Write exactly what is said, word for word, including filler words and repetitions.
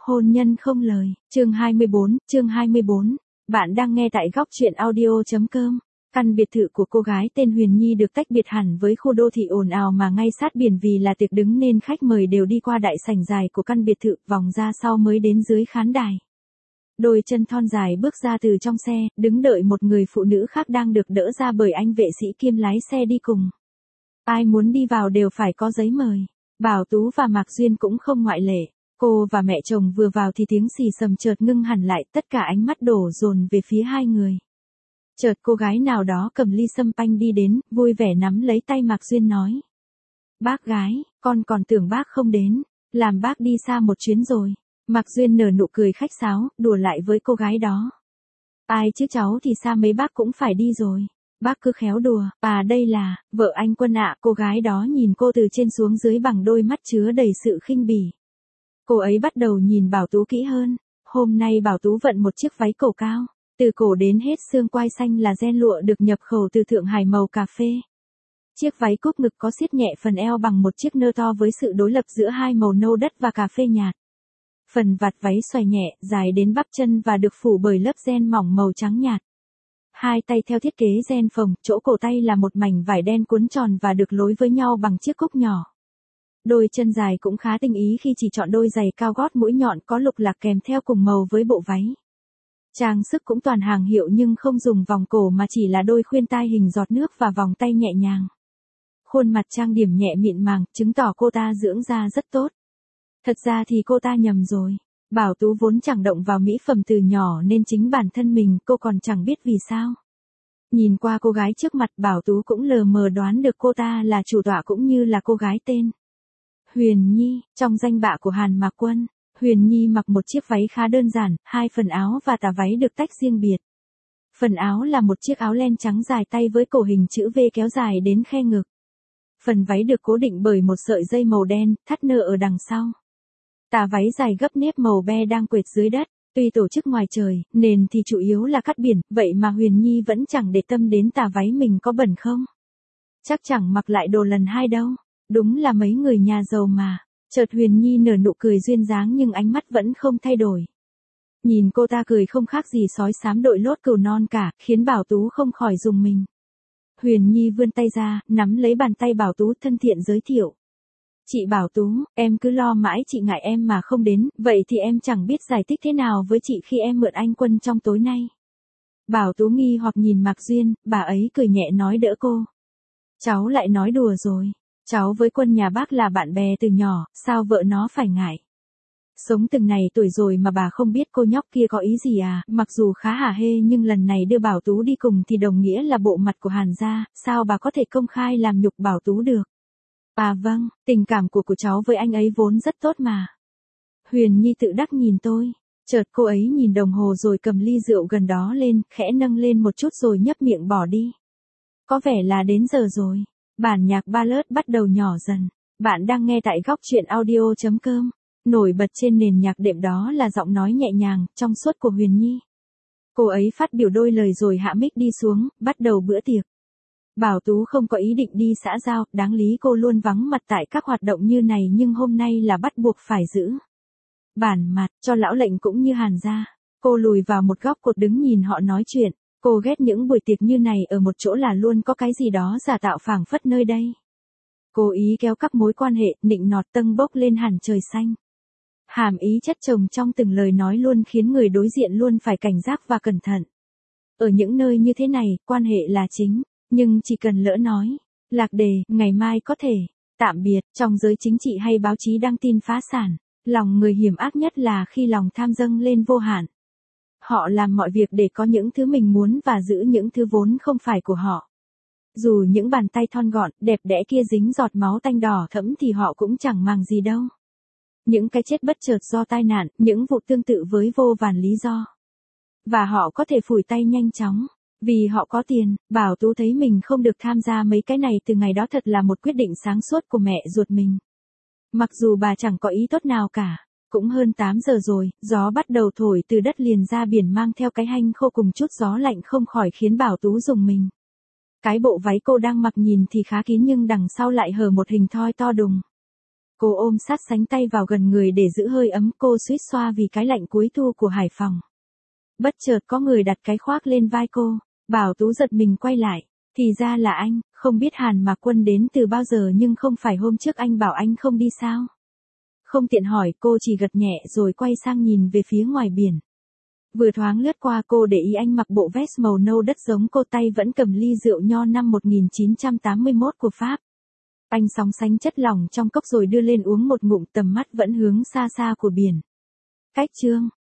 Hôn nhân không lời, chương hai mươi bốn, chương hai mươi bốn. Bạn đang nghe tại góc truyện audio.com. Căn biệt thự của cô gái tên Huyền Nhi được tách biệt hẳn với khu đô thị ồn ào mà ngay sát biển, vì là tiệc đứng nên khách mời đều đi qua đại sảnh dài của căn biệt thự, vòng ra sau mới đến dưới khán đài. Đôi chân thon dài bước ra từ trong xe, đứng đợi một người phụ nữ khác đang được đỡ ra bởi anh vệ sĩ kiêm lái xe đi cùng. Ai muốn đi vào đều phải có giấy mời. Bảo Tú và Mạc Duyên cũng không ngoại lệ. Cô và mẹ chồng vừa vào thì tiếng xì xầm chợt ngưng hẳn lại, tất cả ánh mắt đổ dồn về phía hai người. Chợt cô gái nào đó cầm ly sâm panh đi đến, vui vẻ nắm lấy tay Mạc Duyên nói. Bác gái, con còn tưởng bác không đến, làm bác đi xa một chuyến rồi. Mạc Duyên nở nụ cười khách sáo, đùa lại với cô gái đó. Ai chứ cháu thì xa mấy bác cũng phải đi rồi. Bác cứ khéo đùa, à đây là, vợ anh Quân ạ. Cô gái đó nhìn cô từ trên xuống dưới bằng đôi mắt chứa đầy sự khinh bỉ. Cô ấy bắt đầu nhìn Bảo Tú kỹ hơn. Hôm nay Bảo Tú vận một chiếc váy cổ cao, từ cổ đến hết xương quai xanh là ren lụa được nhập khẩu từ Thượng Hải màu cà phê. Chiếc váy cúp ngực có siết nhẹ phần eo bằng một chiếc nơ to với sự đối lập giữa hai màu nâu đất và cà phê nhạt. Phần vạt váy xòe nhẹ, dài đến bắp chân và được phủ bởi lớp ren mỏng màu trắng nhạt. Hai tay theo thiết kế ren phồng, chỗ cổ tay là một mảnh vải đen cuốn tròn và được nối với nhau bằng chiếc cúc nhỏ. Đôi chân dài cũng khá tinh ý khi chỉ chọn đôi giày cao gót mũi nhọn có lục lạc kèm theo cùng màu với bộ váy. Trang sức cũng toàn hàng hiệu nhưng không dùng vòng cổ mà chỉ là đôi khuyên tai hình giọt nước và vòng tay nhẹ nhàng. Khuôn mặt trang điểm nhẹ mịn màng, chứng tỏ cô ta dưỡng da rất tốt. Thật ra thì cô ta nhầm rồi. Bảo Tú vốn chẳng động vào mỹ phẩm từ nhỏ nên chính bản thân mình cô còn chẳng biết vì sao. Nhìn qua cô gái trước mặt, Bảo Tú cũng lờ mờ đoán được cô ta là chủ tọa cũng như là cô gái tên Huyền Nhi, trong danh bạ của Hàn Mạc Quân. Huyền Nhi mặc một chiếc váy khá đơn giản, hai phần áo và tà váy được tách riêng biệt. Phần áo là một chiếc áo len trắng dài tay với cổ hình chữ V kéo dài đến khe ngực. Phần váy được cố định bởi một sợi dây màu đen, thắt nơ ở đằng sau. Tà váy dài gấp nếp màu be đang quệt dưới đất. Tuy tổ chức ngoài trời, nền thì chủ yếu là cát biển, vậy mà Huyền Nhi vẫn chẳng để tâm đến tà váy mình có bẩn không. Chắc chẳng mặc lại đồ lần hai đâu. Đúng là mấy người nhà giàu mà. Chợt Huyền Nhi nở nụ cười duyên dáng nhưng ánh mắt vẫn không thay đổi. Nhìn cô ta cười không khác gì sói xám đội lốt cừu non cả, khiến Bảo Tú không khỏi rùng mình. Huyền Nhi vươn tay ra, nắm lấy bàn tay Bảo Tú thân thiện giới thiệu. Chị Bảo Tú, em cứ lo mãi chị ngại em mà không đến, vậy thì em chẳng biết giải thích thế nào với chị khi em mượn anh Quân trong tối nay. Bảo Tú nghi hoặc nhìn Mạc Duyên, bà ấy cười nhẹ nói đỡ cô. Cháu lại nói đùa rồi. Cháu với Quân nhà bác là bạn bè từ nhỏ, sao vợ nó phải ngại. Sống từng này tuổi rồi mà bà không biết cô nhóc kia có ý gì à, mặc dù khá hả hê nhưng lần này đưa Bảo Tú đi cùng thì đồng nghĩa là bộ mặt của Hàn gia, sao bà có thể công khai làm nhục Bảo Tú được. À vâng, tình cảm của của cháu với anh ấy vốn rất tốt mà. Huyền Nhi tự đắc nhìn tôi, chợt cô ấy nhìn đồng hồ rồi cầm ly rượu gần đó lên, khẽ nâng lên một chút rồi nhấp miệng bỏ đi. Có vẻ là đến giờ rồi. Bản nhạc ballad bắt đầu nhỏ dần. Bạn đang nghe tại góc truyện audio.com. Nổi bật trên nền nhạc đệm đó là giọng nói nhẹ nhàng, trong suốt của Huyền Nhi. Cô ấy phát biểu đôi lời rồi hạ mic đi xuống, bắt đầu bữa tiệc. Bảo Tú không có ý định đi xã giao, đáng lý cô luôn vắng mặt tại các hoạt động như này nhưng hôm nay là bắt buộc phải giữ bản mặt cho lão lệnh cũng như Hàn gia. Cô lùi vào một góc cột đứng nhìn họ nói chuyện. Cô ghét những buổi tiệc như này ở một chỗ là luôn có cái gì đó giả tạo phảng phất nơi đây. Cố ý kéo các mối quan hệ, nịnh nọt tâng bốc lên hẳn trời xanh. Hàm ý chất chồng trong từng lời nói luôn khiến người đối diện luôn phải cảnh giác và cẩn thận. Ở những nơi như thế này, quan hệ là chính, nhưng chỉ cần lỡ nói, lạc đề, ngày mai có thể, tạm biệt, trong giới chính trị hay báo chí đăng tin phá sản, lòng người hiểm ác nhất là khi lòng tham dâng lên vô hạn. Họ làm mọi việc để có những thứ mình muốn và giữ những thứ vốn không phải của họ. Dù những bàn tay thon gọn, đẹp đẽ kia dính giọt máu tanh đỏ thẫm thì họ cũng chẳng màng gì đâu. Những cái chết bất chợt do tai nạn, những vụ tương tự với vô vàn lý do. Và họ có thể phủi tay nhanh chóng. Vì họ có tiền, Bảo Tú thấy mình không được tham gia mấy cái này từ ngày đó thật là một quyết định sáng suốt của mẹ ruột mình. Mặc dù bà chẳng có ý tốt nào cả. Cũng hơn tám giờ rồi, gió bắt đầu thổi từ đất liền ra biển mang theo cái hanh khô cùng chút gió lạnh không khỏi khiến Bảo Tú rùng mình. Cái bộ váy cô đang mặc nhìn thì khá kín nhưng đằng sau lại hở một hình thoi to đùng. Cô ôm sát sánh tay vào gần người để giữ hơi ấm, cô suýt xoa vì cái lạnh cuối thu của Hải Phòng. Bất chợt có người đặt cái khoác lên vai cô, Bảo Tú giật mình quay lại, thì ra là anh, không biết Hàn Mạc Quân đến từ bao giờ nhưng không phải hôm trước anh bảo anh không đi sao? Không tiện hỏi, cô chỉ gật nhẹ rồi quay sang nhìn về phía ngoài biển. Vừa thoáng lướt qua cô để ý anh mặc bộ vest màu nâu đất giống cô, tay vẫn cầm ly rượu nho năm một nghìn chín trăm tám mươi mốt của Pháp. Anh sóng sánh chất lỏng trong cốc rồi đưa lên uống một ngụm, tầm mắt vẫn hướng xa xa của biển. Cách chương